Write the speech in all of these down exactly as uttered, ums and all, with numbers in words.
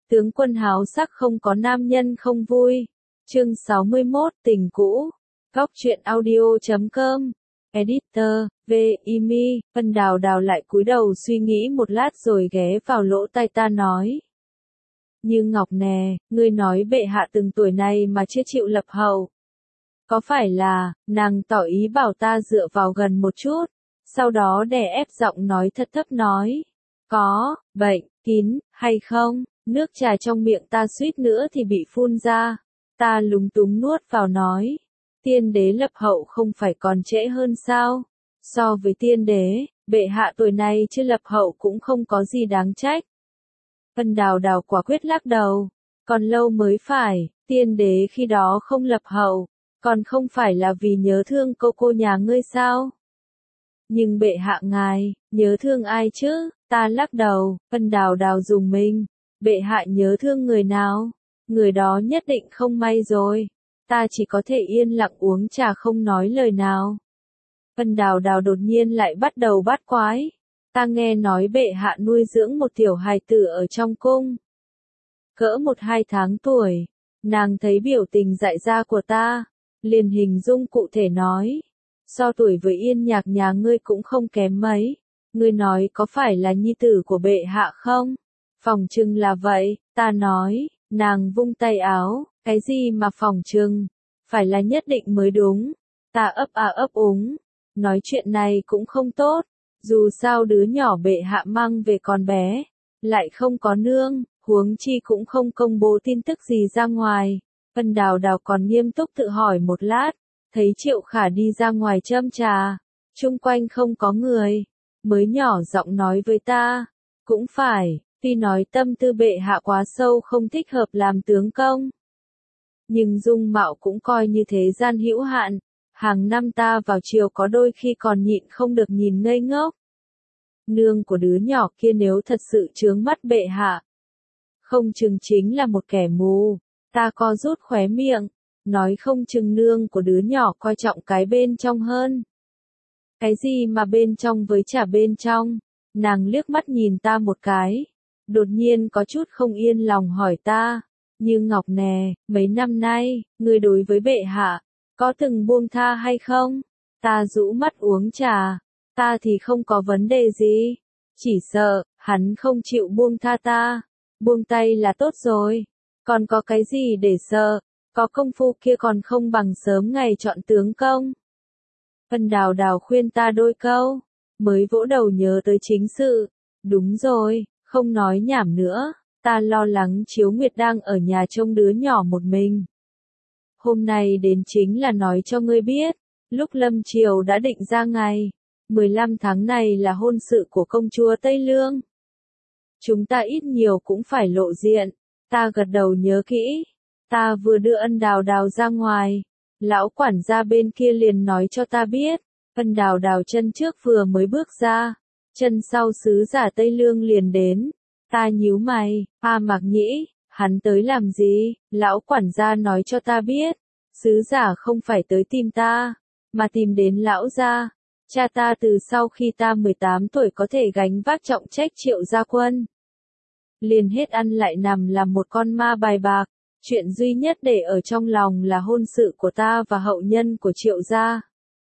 Tướng quân háo sắc không có nam nhân không vui. Chương sáu mươi mốt, tình cũ. Góc truyện audio chấm com. Editor, V, Imi, Vân Đào Đào lại cúi đầu suy nghĩ một lát rồi ghé vào lỗ tai ta nói. Như Ngọc nè, ngươi nói bệ hạ từng tuổi này mà chưa chịu lập hậu. Có phải là, nàng tỏ ý bảo ta dựa vào gần một chút, sau đó đè ép giọng nói thật thấp nói. Có, bệnh, kín, hay không? Nước trà trong miệng ta suýt nữa thì bị phun ra. Ta lúng túng nuốt vào nói. Tiên đế lập hậu không phải còn trễ hơn sao? So với tiên đế, bệ hạ tuổi này chưa lập hậu cũng không có gì đáng trách. Vân Đào Đào quả quyết lắc đầu. Còn lâu mới phải, tiên đế khi đó không lập hậu, còn không phải là vì nhớ thương cô cô nhà ngươi sao? Nhưng bệ hạ ngài, nhớ thương ai chứ? Ta lắc đầu. Vân Đào Đào dùng mình. Bệ hạ nhớ thương người nào? Người đó nhất định không may rồi. Ta chỉ có thể yên lặng uống trà không nói lời nào. Vân Đào Đào đột nhiên lại bắt đầu bắt quái. Ta nghe nói bệ hạ nuôi dưỡng một tiểu hài tử ở trong cung. Cỡ một hai tháng tuổi. Nàng thấy biểu tình dại ra của ta. Liền hình dung cụ thể nói. So tuổi với Yên Nhạc nhà ngươi cũng không kém mấy. Ngươi nói có phải là nhi tử của bệ hạ không? Phỏng chừng là vậy, ta nói. Nàng vung tay áo. Cái gì mà phỏng chừng? Phải là nhất định mới đúng. Ta ấp à ấp úng. Nói chuyện này cũng không tốt. Dù sao đứa nhỏ bệ hạ mang về con bé. Lại không có nương. Huống chi cũng không công bố tin tức gì ra ngoài. Vân Đào Đào còn nghiêm túc tự hỏi một lát. Thấy Triệu Khả đi ra ngoài châm trà. Chung quanh không có người. Mới nhỏ giọng nói với ta. Cũng phải. Tuy nói tâm tư bệ hạ quá sâu không thích hợp làm tướng công. Nhưng dung mạo cũng coi như thế gian hữu hạn. Hàng năm ta vào triều có đôi khi còn nhịn không được nhìn ngây ngốc. Nương của đứa nhỏ kia nếu thật sự chướng mắt bệ hạ. Không chừng chính là một kẻ mù. Ta co rút khóe miệng. Nói không chừng nương của đứa nhỏ coi trọng cái bên trong hơn. Cái gì mà bên trong với chả bên trong. Nàng liếc mắt nhìn ta một cái. Đột nhiên có chút không yên lòng hỏi ta. Như Ngọc nè, mấy năm nay, ngươi đối với bệ hạ, có từng buông tha hay không? Ta rũ mắt uống trà. Ta thì không có vấn đề gì. Chỉ sợ, hắn không chịu buông tha ta. Buông tay là tốt rồi. Còn có cái gì để sợ? Có công phu kia còn không bằng sớm ngày chọn tướng công. Vân Đào Đào khuyên ta đôi câu. Mới vỗ đầu nhớ tới chính sự. Đúng rồi, không nói nhảm nữa. Ta lo lắng Chiếu Nguyệt đang ở nhà trông đứa nhỏ một mình. Hôm nay đến chính là nói cho ngươi biết. Lúc lâm triều đã định ra ngày. mười lăm tháng này là hôn sự của công chúa Tây Lương. Chúng ta ít nhiều cũng phải lộ diện. Ta gật đầu nhớ kỹ. Ta vừa đưa Ân Đào Đào ra ngoài. Lão quản gia bên kia liền nói cho ta biết. Ân Đào Đào chân trước vừa mới bước ra. Chân sau sứ giả Tây Lương liền đến. Ta nhíu mày. A Mạc Nhĩ, hắn tới làm gì? Lão quản gia nói cho ta biết. Sứ giả không phải tới tìm ta. Mà tìm đến lão gia. Cha ta từ sau khi ta mười tám tuổi có thể gánh vác trọng trách Triệu gia quân. Liền hết ăn lại nằm làm một con ma bài bạc. Chuyện duy nhất để ở trong lòng là hôn sự của ta và hậu nhân của Triệu gia.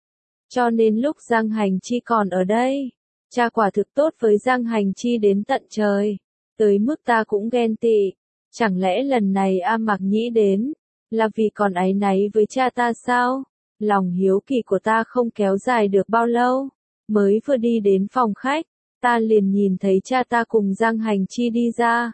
Cho nên lúc Giang Hành Chi còn ở đây, cha quả thực tốt với Giang Hành Chi đến tận trời. Tới mức ta cũng ghen tị. Chẳng lẽ lần này A Mạc Nhĩ đến, là vì còn áy náy với cha ta sao? Lòng hiếu kỳ của ta không kéo dài được bao lâu. Mới vừa đi đến phòng khách, ta liền nhìn thấy cha ta cùng Giang Hành Chi đi ra.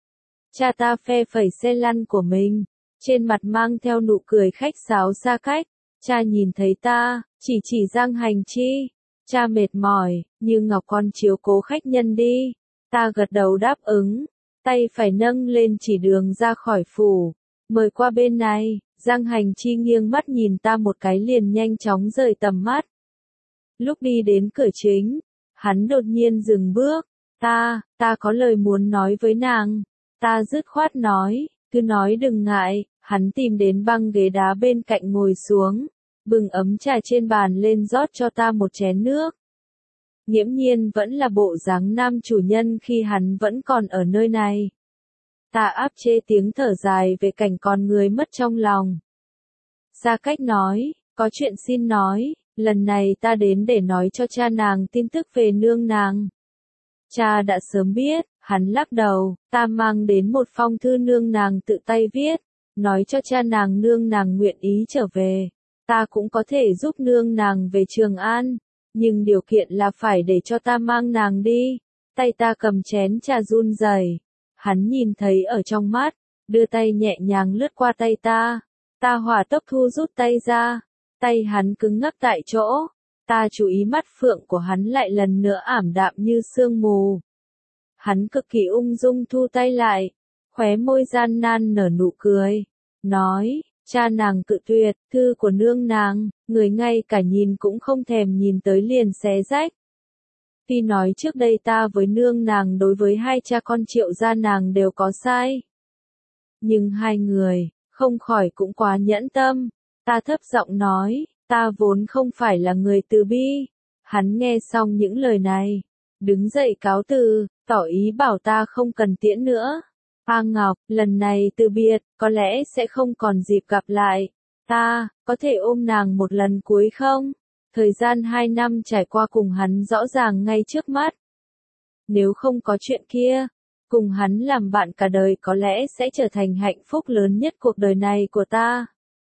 Cha ta phe phẩy xe lăn của mình, trên mặt mang theo nụ cười khách sáo xa cách. Cha nhìn thấy ta, chỉ chỉ Giang Hành Chi. Cha mệt mỏi, Như Ngọc con chiếu cố khách nhân đi. Ta gật đầu đáp ứng, tay phải nâng lên chỉ đường ra khỏi phủ. Mời qua bên này. Giang Hành Chi nghiêng mắt nhìn ta một cái liền nhanh chóng rời tầm mắt. Lúc đi đến cửa chính, hắn đột nhiên dừng bước. Ta, ta có lời muốn nói với nàng. Ta dứt khoát nói, cứ nói đừng ngại. Hắn tìm đến băng ghế đá bên cạnh ngồi xuống, bưng ấm trà trên bàn lên rót cho ta một chén nước. Nghiễm nhiên vẫn là bộ dáng nam chủ nhân khi hắn vẫn còn ở nơi này. Ta áp chế tiếng thở dài về cảnh con người mất trong lòng. Gia Cách nói, có chuyện xin nói, lần này ta đến để nói cho cha nàng tin tức về nương nàng. Cha đã sớm biết, hắn lắc đầu, ta mang đến một phong thư nương nàng tự tay viết, nói cho cha nàng nương nàng nguyện ý trở về. Ta cũng có thể giúp nương nàng về Trường An, nhưng điều kiện là phải để cho ta mang nàng đi. Tay ta cầm chén trà run rẩy. Hắn nhìn thấy ở trong mắt, đưa tay nhẹ nhàng lướt qua tay ta. Ta hỏa tốc thu rút tay ra, tay hắn cứng ngắc tại chỗ. Ta chú ý mắt phượng của hắn lại lần nữa ảm đạm như sương mù. Hắn cực kỳ ung dung thu tay lại, khóe môi gian nan nở nụ cười, nói, cha nàng cự tuyệt, thư của nương nàng, người ngay cả nhìn cũng không thèm nhìn tới liền xé rách. Tuy nói trước đây ta với nương nàng đối với hai cha con Triệu gia nàng đều có sai. Nhưng hai người, không khỏi cũng quá nhẫn tâm. Ta thấp giọng nói, ta vốn không phải là người từ bi. Hắn nghe xong những lời này, đứng dậy cáo từ, tỏ ý bảo ta không cần tiễn nữa. A Ngọc, lần này từ biệt, có lẽ sẽ không còn dịp gặp lại. Ta, có thể ôm nàng một lần cuối không? Thời gian hai năm trải qua cùng hắn rõ ràng ngay trước mắt. Nếu không có chuyện kia, cùng hắn làm bạn cả đời có lẽ sẽ trở thành hạnh phúc lớn nhất cuộc đời này của ta.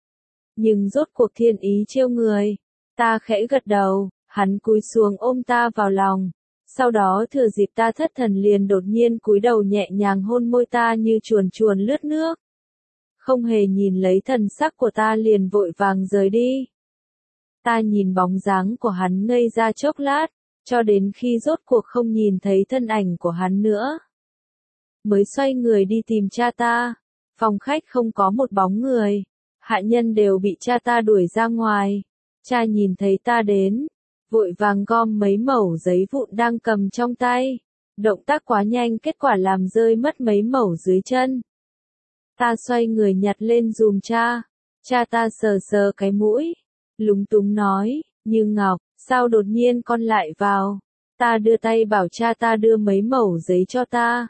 Nhưng rốt cuộc thiên ý trêu người. Ta khẽ gật đầu, hắn cúi xuống ôm ta vào lòng. Sau đó thừa dịp ta thất thần liền đột nhiên cúi đầu nhẹ nhàng hôn môi ta như chuồn chuồn lướt nước. Không hề nhìn lấy thần sắc của ta liền vội vàng rời đi. Ta nhìn bóng dáng của hắn ngây ra chốc lát, cho đến khi rốt cuộc không nhìn thấy thân ảnh của hắn nữa. Mới xoay người đi tìm cha ta. Phòng khách không có một bóng người. Hạ nhân đều bị cha ta đuổi ra ngoài. Cha nhìn thấy ta đến, vội vàng gom mấy mẩu giấy vụn đang cầm trong tay. Động tác quá nhanh kết quả làm rơi mất mấy mẩu dưới chân. Ta xoay người nhặt lên dùm cha. Cha ta sờ sờ cái mũi, lúng túng nói, Như Ngọc, sao đột nhiên con lại vào? Ta đưa tay bảo cha ta đưa mấy mẩu giấy cho ta.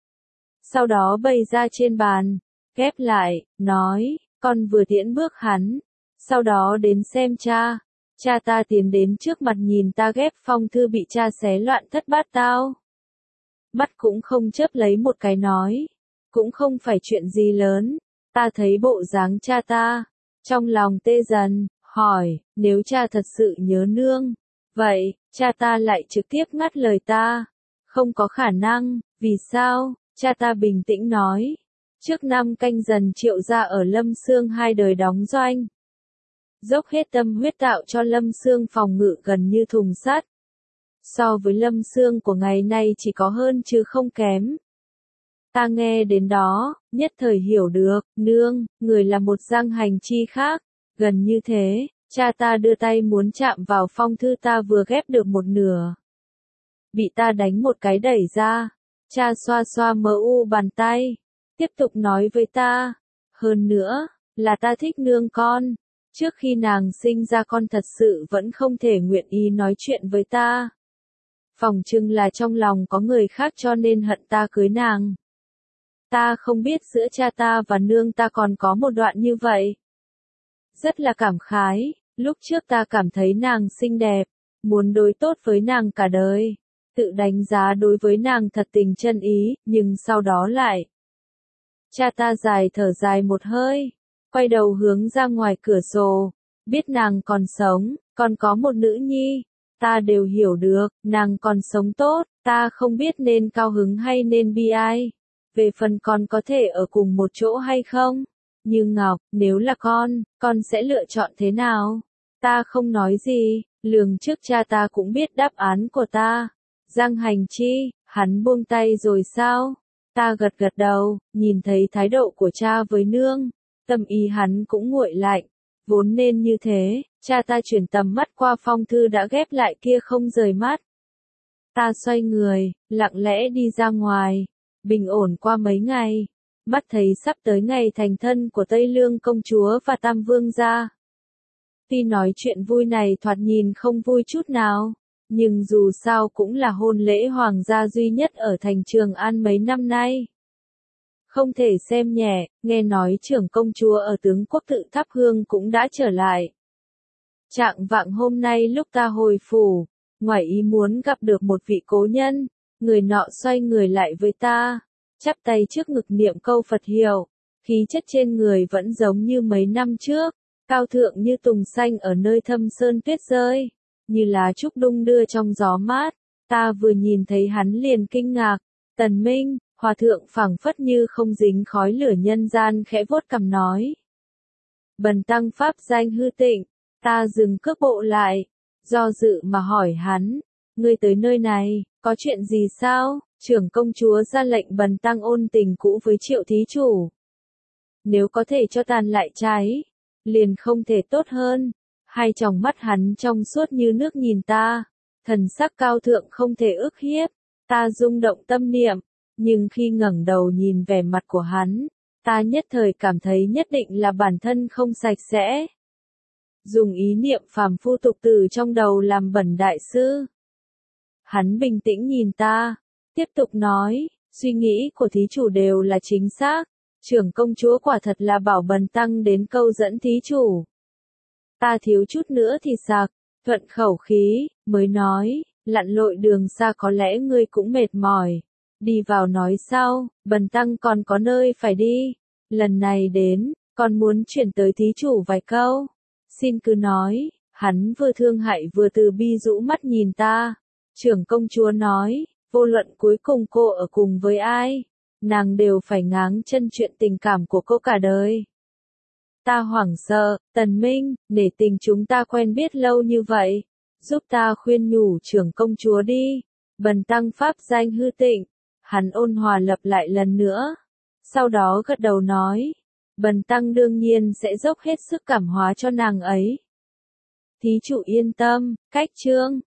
Sau đó bày ra trên bàn, ghép lại, nói, con vừa tiễn bước hắn. Sau đó đến xem cha. Cha ta tiến đến trước mặt nhìn ta ghép phong thư bị cha xé loạn thất bát tao. Mắt cũng không chớp lấy một cái nói. Cũng không phải chuyện gì lớn. Ta thấy bộ dáng cha ta. Trong lòng tê dần, hỏi, nếu cha thật sự nhớ nương. Vậy, cha ta lại trực tiếp ngắt lời ta. Không có khả năng, vì sao? Cha ta bình tĩnh nói. Trước năm Canh Dần Triệu gia ở Lâm Xương hai đời đóng doanh. Dốc hết tâm huyết tạo cho Lâm Xương phòng ngự gần như thùng sắt. So với Lâm Xương của ngày nay chỉ có hơn chứ không kém. Ta nghe đến đó, nhất thời hiểu được, nương, người là một giang hành chi khác. Gần như thế, cha ta đưa tay muốn chạm vào phong thư ta vừa ghép được một nửa. Bị ta đánh một cái đẩy ra. Cha xoa xoa mờ u bàn tay. Tiếp tục nói với ta. Hơn nữa, là ta thích nương con. Trước khi nàng sinh ra con thật sự vẫn không thể nguyện ý nói chuyện với ta. Phỏng chừng là trong lòng có người khác cho nên hận ta cưới nàng. Ta không biết giữa cha ta và nương ta còn có một đoạn như vậy. Rất là cảm khái, lúc trước ta cảm thấy nàng xinh đẹp, muốn đối tốt với nàng cả đời. Tự đánh giá đối với nàng thật tình chân ý, nhưng sau đó lại. Cha ta dài thở dài một hơi, quay đầu hướng ra ngoài cửa sổ, biết nàng còn sống, còn có một nữ nhi, ta đều hiểu được, nàng còn sống tốt, ta không biết nên cao hứng hay nên bi ai. Về phần con có thể ở cùng một chỗ hay không? Như Ngọc, nếu là con, con sẽ lựa chọn thế nào? Ta không nói gì, lường trước cha ta cũng biết đáp án của ta. Giang Hành Chi, hắn buông tay rồi sao? Ta gật gật đầu, nhìn thấy thái độ của cha với nương, tâm ý hắn cũng nguội lạnh. Vốn nên như thế, cha ta chuyển tầm mắt qua phong thư đã ghép lại kia không rời mắt. Ta xoay người, lặng lẽ đi ra ngoài, bình ổn qua mấy ngày, mắt thấy sắp tới ngày thành thân của Tây Lương công chúa và Tam Vương gia. Tuy nói chuyện vui này thoạt nhìn không vui chút nào, nhưng dù sao cũng là hôn lễ hoàng gia duy nhất ở thành Trường An mấy năm nay. Không thể xem nhẹ, nghe nói trưởng công chúa ở tướng quốc tự thắp hương cũng đã trở lại. Trạng vạng hôm nay lúc ta hồi phủ, ngoài ý muốn gặp được một vị cố nhân, người nọ xoay người lại với ta, chắp tay trước ngực niệm câu Phật hiệu, khí chất trên người vẫn giống như mấy năm trước, cao thượng như tùng xanh ở nơi thâm sơn tuyết rơi, như lá trúc đung đưa trong gió mát. Ta vừa nhìn thấy hắn liền kinh ngạc, Tần Minh, hòa thượng phảng phất như không dính khói lửa nhân gian khẽ vuốt cằm nói. Bần tăng pháp danh Hư Tịnh, ta dừng cước bộ lại, do dự mà hỏi hắn, ngươi tới nơi này, có chuyện gì sao? Trưởng công chúa ra lệnh bần tăng ôn tình cũ với Triệu thí chủ. Nếu có thể cho tàn lại cháy, liền không thể tốt hơn. Hai tròng mắt hắn trong suốt như nước nhìn ta, thần sắc cao thượng không thể ức hiếp. Ta rung động tâm niệm, nhưng khi ngẩng đầu nhìn vẻ mặt của hắn, ta nhất thời cảm thấy nhất định là bản thân không sạch sẽ. Dùng ý niệm phàm phu tục tử trong đầu làm bẩn đại sư. Hắn bình tĩnh nhìn ta, tiếp tục nói, suy nghĩ của thí chủ đều là chính xác, trưởng công chúa quả thật là bảo bần tăng đến câu dẫn thí chủ. Ta thiếu chút nữa thì sặc, thuận khẩu khí, mới nói, lặn lội đường xa có lẽ ngươi cũng mệt mỏi. Đi vào nói sau, bần tăng còn có nơi phải đi. Lần này đến, còn muốn chuyển tới thí chủ vài câu. Xin cứ nói, hắn vừa thương hại vừa từ bi rũ mắt nhìn ta. Trưởng công chúa nói, vô luận cuối cùng cô ở cùng với ai, nàng đều phải ngáng chân chuyện tình cảm của cô cả đời. Ta hoảng sợ, Tần Minh, nể tình chúng ta quen biết lâu như vậy, giúp ta khuyên nhủ trưởng công chúa đi. Bần tăng pháp danh Hư Tịnh. Hắn ôn hòa lặp lại lần nữa. Sau đó gật đầu nói, bần tăng đương nhiên sẽ dốc hết sức cảm hóa cho nàng ấy. Thí chủ yên tâm, cách chương.